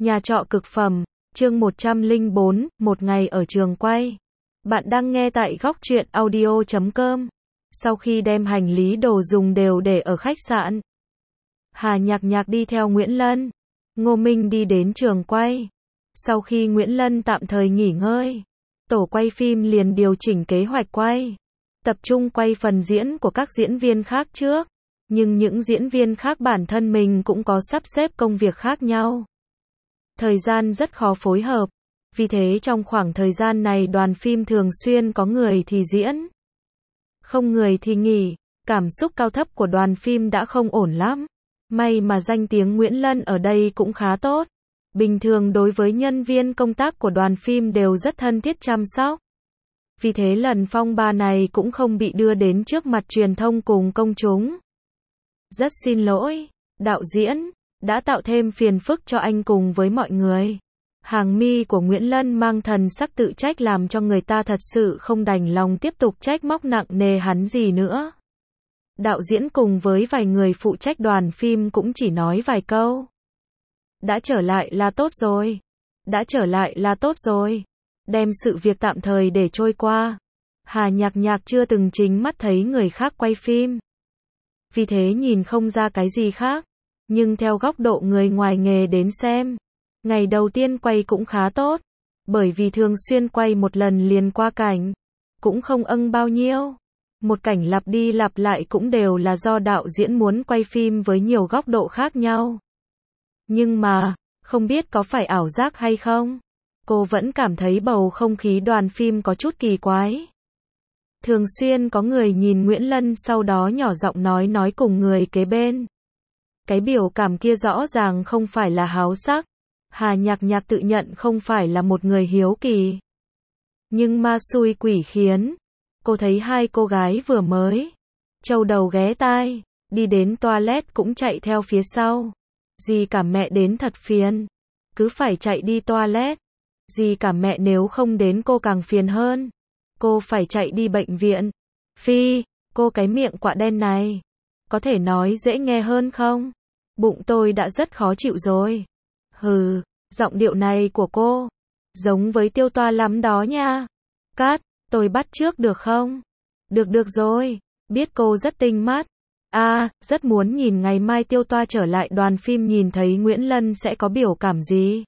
Nhà trọ cực phẩm, chương 104, một ngày ở trường quay. Bạn đang nghe tại góc truyện audio.com. Sau khi đem hành lý đồ dùng đều để ở khách sạn, Hà Nhạc Nhạc đi theo Nguyễn Lân, Ngô Minh đi đến trường quay. Sau khi Nguyễn Lân tạm thời nghỉ ngơi, tổ quay phim liền điều chỉnh kế hoạch quay, tập trung quay phần diễn của các diễn viên khác trước. Nhưng những diễn viên khác bản thân mình cũng có sắp xếp công việc khác nhau. Thời gian rất khó phối hợp. Vì thế trong khoảng thời gian này đoàn phim thường xuyên có người thì diễn, không người thì nghỉ. Cảm xúc cao thấp của đoàn phim đã không ổn lắm. May mà danh tiếng Nguyễn Lân ở đây cũng khá tốt. Bình thường đối với nhân viên công tác của đoàn phim đều rất thân thiết chăm sóc. Vì thế lần phong ba này cũng không bị đưa đến trước mặt truyền thông cùng công chúng. Rất xin lỗi, đạo diễn, đã tạo thêm phiền phức cho anh cùng với mọi người. Hàng mi của Nguyễn Lân mang thần sắc tự trách làm cho người ta thật sự không đành lòng tiếp tục trách móc nặng nề hắn gì nữa. Đạo diễn cùng với vài người phụ trách đoàn phim cũng chỉ nói vài câu. Đã trở lại là tốt rồi. Đã trở lại là tốt rồi. Đem sự việc tạm thời để trôi qua. Hà Nhạc Nhạc chưa từng chính mắt thấy người khác quay phim. Vì thế nhìn không ra cái gì khác. Nhưng theo góc độ người ngoài nghề đến xem, ngày đầu tiên quay cũng khá tốt. Bởi vì thường xuyên quay một lần liền qua cảnh, cũng không ưng bao nhiêu. Một cảnh lặp đi lặp lại cũng đều là do đạo diễn muốn quay phim với nhiều góc độ khác nhau. Nhưng mà, không biết có phải ảo giác hay không, cô vẫn cảm thấy bầu không khí đoàn phim có chút kỳ quái. Thường xuyên có người nhìn Nguyễn Lân sau đó nhỏ giọng nói cùng người kế bên. Cái biểu cảm kia rõ ràng không phải là háo sắc. Hà Nhạc Nhạc tự nhận không phải là một người hiếu kỳ. Nhưng ma xui quỷ khiến. Cô thấy hai cô gái vừa mới trâu đầu ghé tai, đi đến toilet cũng chạy theo phía sau. Dì cả mẹ đến thật phiền. Cứ phải chạy đi toilet. Dì cả mẹ nếu không đến cô càng phiền hơn. Cô phải chạy đi bệnh viện. Phi, cô cái miệng quạ đen này. Có thể nói dễ nghe hơn không? Bụng tôi đã rất khó chịu rồi. Hừ, giọng điệu này của cô giống với Tiêu Toa lắm đó nha. Cát, tôi bắt chước được không? Được rồi, biết cô rất tinh mắt. Rất muốn nhìn ngày mai Tiêu Toa trở lại đoàn phim nhìn thấy Nguyễn Lân sẽ có biểu cảm gì.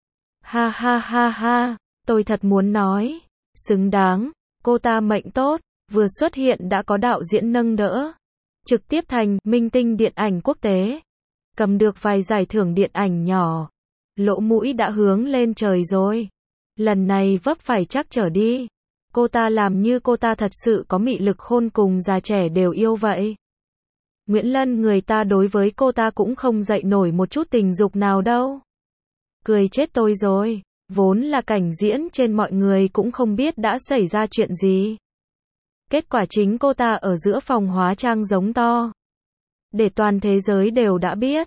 Ha, tôi thật muốn nói, xứng đáng, cô ta mệnh tốt, vừa xuất hiện đã có đạo diễn nâng đỡ. Trực tiếp thành minh tinh điện ảnh quốc tế. Cầm được vài giải thưởng điện ảnh nhỏ. Lỗ mũi đã hướng lên trời rồi. Lần này vấp phải chắc trở đi. Cô ta làm như cô ta thật sự có mị lực khôn cùng già trẻ đều yêu vậy. Nguyễn Lân người ta đối với cô ta cũng không dậy nổi một chút tình dục nào đâu. Cười chết tôi rồi. Vốn là cảnh diễn trên mọi người cũng không biết đã xảy ra chuyện gì. Kết quả chính cô ta ở giữa phòng hóa trang giống to. Để toàn thế giới đều đã biết.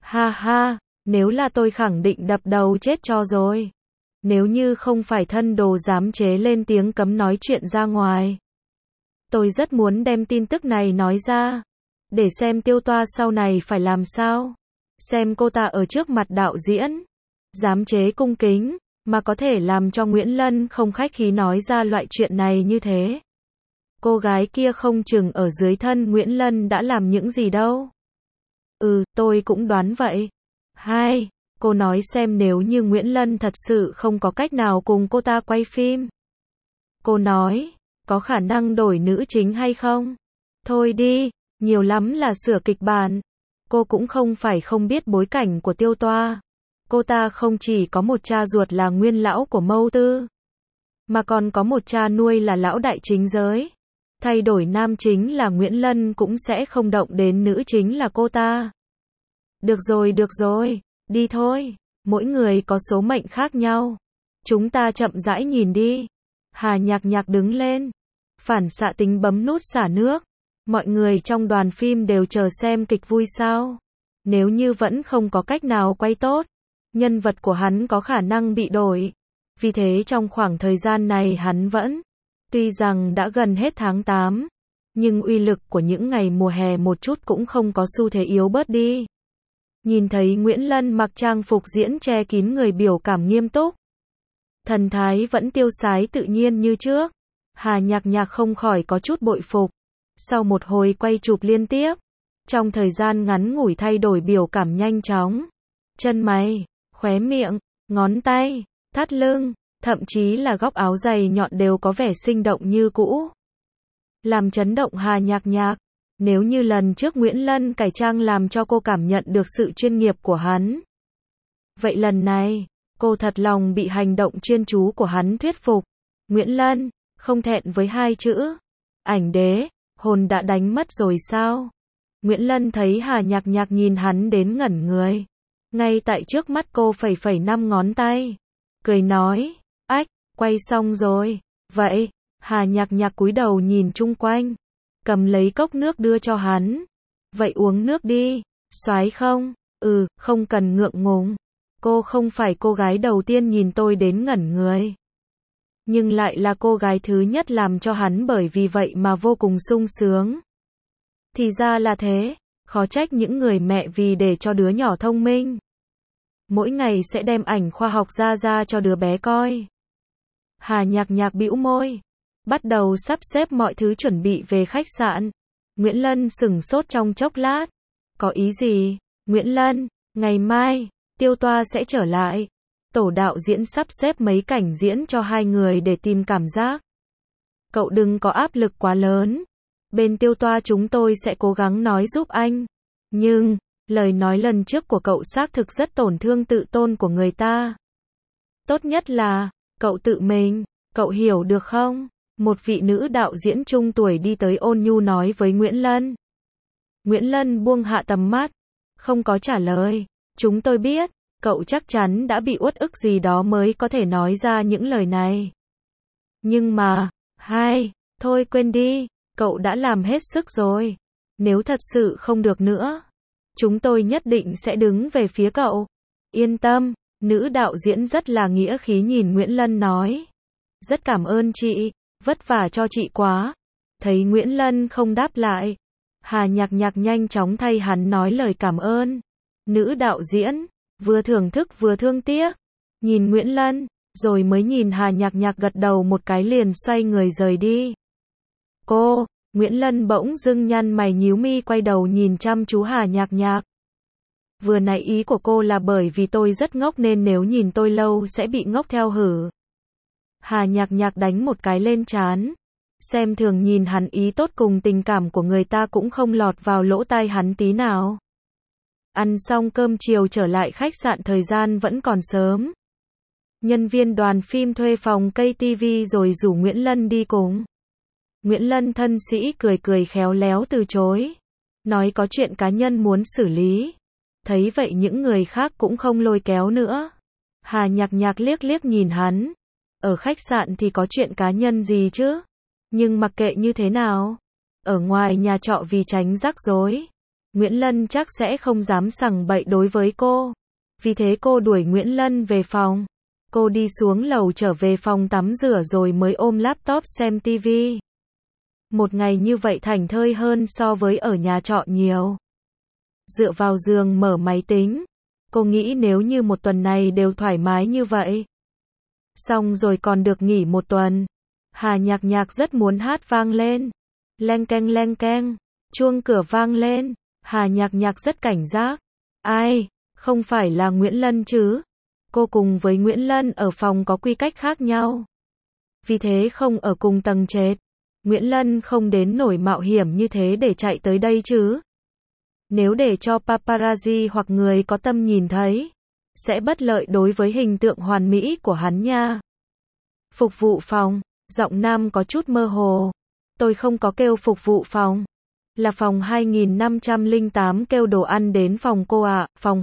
Ha, nếu là tôi khẳng định đập đầu chết cho rồi. Nếu như không phải thân đồ dám chế lên tiếng cấm nói chuyện ra ngoài. Tôi rất muốn đem tin tức này nói ra. Để xem Tiêu Toa sau này phải làm sao. Xem cô ta ở trước mặt đạo diễn. Dám chế cung kính, mà có thể làm cho Nguyễn Lân không khách khí nói ra loại chuyện này như thế. Cô gái kia không chừng ở dưới thân Nguyễn Lân đã làm những gì đâu. Tôi cũng đoán vậy. Cô nói xem nếu như Nguyễn Lân thật sự không có cách nào cùng cô ta quay phim. Cô nói, có khả năng đổi nữ chính hay không? Thôi đi, nhiều lắm là sửa kịch bản. Cô cũng không phải không biết bối cảnh của Tiêu Toa. Cô ta không chỉ có một cha ruột là nguyên lão của Mâu Tư, mà còn có một cha nuôi là lão đại chính giới. Thay đổi nam chính là Nguyễn Lân cũng sẽ không động đến nữ chính là cô ta. Được rồi, đi thôi. Mỗi người có số mệnh khác nhau. Chúng ta chậm rãi nhìn đi. Hà Nhạc Nhạc đứng lên. Phản xạ tính bấm nút xả nước. Mọi người trong đoàn phim đều chờ xem kịch vui sao. Nếu như vẫn không có cách nào quay tốt, nhân vật của hắn có khả năng bị đổi. Vì thế trong khoảng thời gian này hắn vẫn, tuy rằng đã gần hết tháng 8, nhưng uy lực của những ngày mùa hè một chút cũng không có xu thế yếu bớt đi. Nhìn thấy Nguyễn Lân mặc trang phục diễn che kín người biểu cảm nghiêm túc. Thần thái vẫn tiêu sái tự nhiên như trước. Hà Nhạc Nhạc không khỏi có chút bội phục. Sau một hồi quay chụp liên tiếp, trong thời gian ngắn ngủi thay đổi biểu cảm nhanh chóng. Chân mày, khóe miệng, ngón tay, thắt lưng, thậm chí là góc áo dày nhọn đều có vẻ sinh động như cũ. Làm chấn động Hà Nhạc Nhạc. Nếu như lần trước Nguyễn Lân cải trang làm cho cô cảm nhận được sự chuyên nghiệp của hắn, vậy lần này, cô thật lòng bị hành động chuyên chú của hắn thuyết phục. Nguyễn Lân, không thẹn với hai chữ ảnh đế, hồn đã đánh mất rồi sao? Nguyễn Lân thấy Hà Nhạc Nhạc nhìn hắn đến ngẩn người. Ngay tại trước mắt cô phẩy phẩy 5 ngón tay. Cười nói, ách, quay xong rồi. Vậy, Hà Nhạc Nhạc cúi đầu nhìn chung quanh. Cầm lấy cốc nước đưa cho hắn. Vậy uống nước đi, soái không? Không cần ngượng ngùng. Cô không phải cô gái đầu tiên nhìn tôi đến ngẩn người. Nhưng lại là cô gái thứ nhất làm cho hắn bởi vì vậy mà vô cùng sung sướng. Thì ra là thế, khó trách những người mẹ vì để cho đứa nhỏ thông minh. Mỗi ngày sẽ đem ảnh khoa học ra cho đứa bé coi. Hà Nhạc Nhạc bĩu môi. Bắt đầu sắp xếp mọi thứ chuẩn bị về khách sạn. Nguyễn Lân sửng sốt trong chốc lát. Có ý gì? Nguyễn Lân, ngày mai, Tiêu Toa sẽ trở lại. Tổ đạo diễn sắp xếp mấy cảnh diễn cho hai người để tìm cảm giác. Cậu đừng có áp lực quá lớn. Bên Tiêu Toa chúng tôi sẽ cố gắng nói giúp anh. Nhưng, lời nói lần trước của cậu xác thực rất tổn thương tự tôn của người ta. Tốt nhất là, cậu tự mình, cậu hiểu được không? Một vị nữ đạo diễn trung tuổi đi tới ôn nhu nói với Nguyễn Lân. Nguyễn Lân buông hạ tầm mắt, không có trả lời. Chúng tôi biết, cậu chắc chắn đã bị uất ức gì đó mới có thể nói ra những lời này. Nhưng mà, thôi quên đi, cậu đã làm hết sức rồi. Nếu thật sự không được nữa, chúng tôi nhất định sẽ đứng về phía cậu. Yên tâm, nữ đạo diễn rất là nghĩa khí nhìn Nguyễn Lân nói. Rất cảm ơn chị, vất vả cho chị quá. Thấy Nguyễn Lân không đáp lại, Hà Nhạc Nhạc nhanh chóng thay hắn nói lời cảm ơn. Nữ đạo diễn, vừa thưởng thức vừa thương tiếc, nhìn Nguyễn Lân, rồi mới nhìn Hà Nhạc Nhạc gật đầu một cái liền xoay người rời đi. Nguyễn Lân bỗng dưng nhăn mày nhíu mi quay đầu nhìn chăm chú Hà Nhạc Nhạc. Vừa nãy ý của cô là bởi vì tôi rất ngốc nên nếu nhìn tôi lâu sẽ bị ngốc theo hử? Hà Nhạc Nhạc đánh một cái lên trán. Xem thường nhìn hắn ý tốt cùng tình cảm của người ta cũng không lọt vào lỗ tai hắn tí nào. Ăn xong cơm chiều trở lại khách sạn thời gian vẫn còn sớm. Nhân viên đoàn phim thuê phòng cây tivi rồi rủ Nguyễn Lân đi cùng. Nguyễn Lân thân sĩ cười khéo léo từ chối. Nói có chuyện cá nhân muốn xử lý. Thấy vậy những người khác cũng không lôi kéo nữa. Hà Nhạc Nhạc liếc nhìn hắn. Ở khách sạn thì có chuyện cá nhân gì chứ? Nhưng mặc kệ như thế nào, ở ngoài nhà trọ vì tránh rắc rối, Nguyễn Lân chắc sẽ không dám sằng bậy đối với cô. Vì thế cô đuổi Nguyễn Lân về phòng. Cô đi xuống lầu trở về phòng tắm rửa rồi mới ôm laptop xem tivi. Một ngày như vậy thảnh thơi hơn so với ở nhà trọ nhiều. Dựa vào giường mở máy tính. Cô nghĩ nếu như một tuần này đều thoải mái như vậy, xong rồi còn được nghỉ một tuần. Hà Nhạc Nhạc rất muốn hát vang lên. Leng keng, chuông cửa vang lên. Hà Nhạc Nhạc rất cảnh giác. Ai, không phải là Nguyễn Lân chứ? Cô cùng với Nguyễn Lân ở phòng có quy cách khác nhau. Vì thế không ở cùng tầng trệt. Nguyễn Lân không đến nổi mạo hiểm như thế để chạy tới đây chứ. Nếu để cho paparazzi hoặc người có tâm nhìn thấy, sẽ bất lợi đối với hình tượng hoàn mỹ của hắn nha. Phục vụ phòng, giọng nam có chút mơ hồ. Tôi không có kêu phục vụ phòng. Là phòng 2508 kêu đồ ăn đến phòng cô ạ. Phòng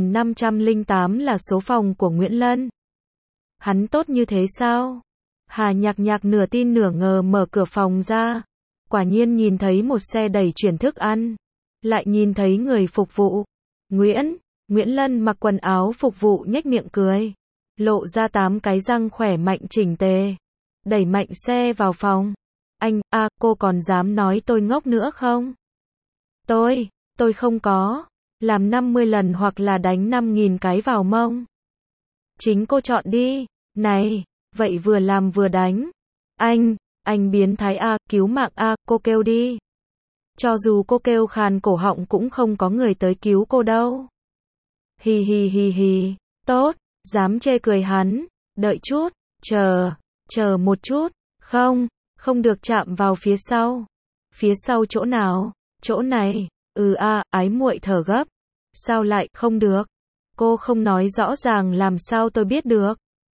2508 là số phòng của Nguyễn Lân. Hắn tốt như thế sao? Hà Nhạc Nhạc nửa tin nửa ngờ mở cửa phòng ra. Quả nhiên nhìn thấy một xe đẩy chuyển thức ăn. Lại nhìn thấy người phục vụ. Nguyễn Lân mặc quần áo phục vụ nhếch miệng cười. Lộ ra 8 cái răng khỏe mạnh chỉnh tề. Đẩy mạnh xe vào phòng. Cô còn dám nói tôi ngốc nữa không? Tôi không có. Làm 50 lần hoặc là đánh 5.000 cái vào mông? Chính cô chọn đi. Này, vậy vừa làm vừa đánh. Anh biến thái a, cứu mạng a, cô kêu đi. Cho dù cô kêu khàn cổ họng cũng không có người tới cứu cô đâu. Hi hi hi hi, tốt, dám chê cười hắn, đợi chút, chờ một chút, không được chạm vào phía sau. Phía sau chỗ nào? Chỗ này, ái muội thở gấp. Sao lại không được? Cô không nói rõ ràng làm sao tôi biết được?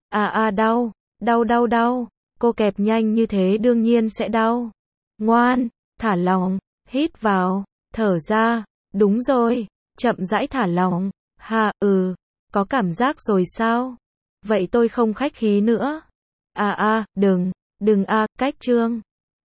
Đau. Cô kẹp nhanh như thế đương nhiên sẽ đau. Ngoan, thả lỏng, hít vào, thở ra, đúng rồi, chậm rãi thả lỏng. Có cảm giác rồi sao? Vậy tôi không khách khí nữa. Đừng, cách Trương.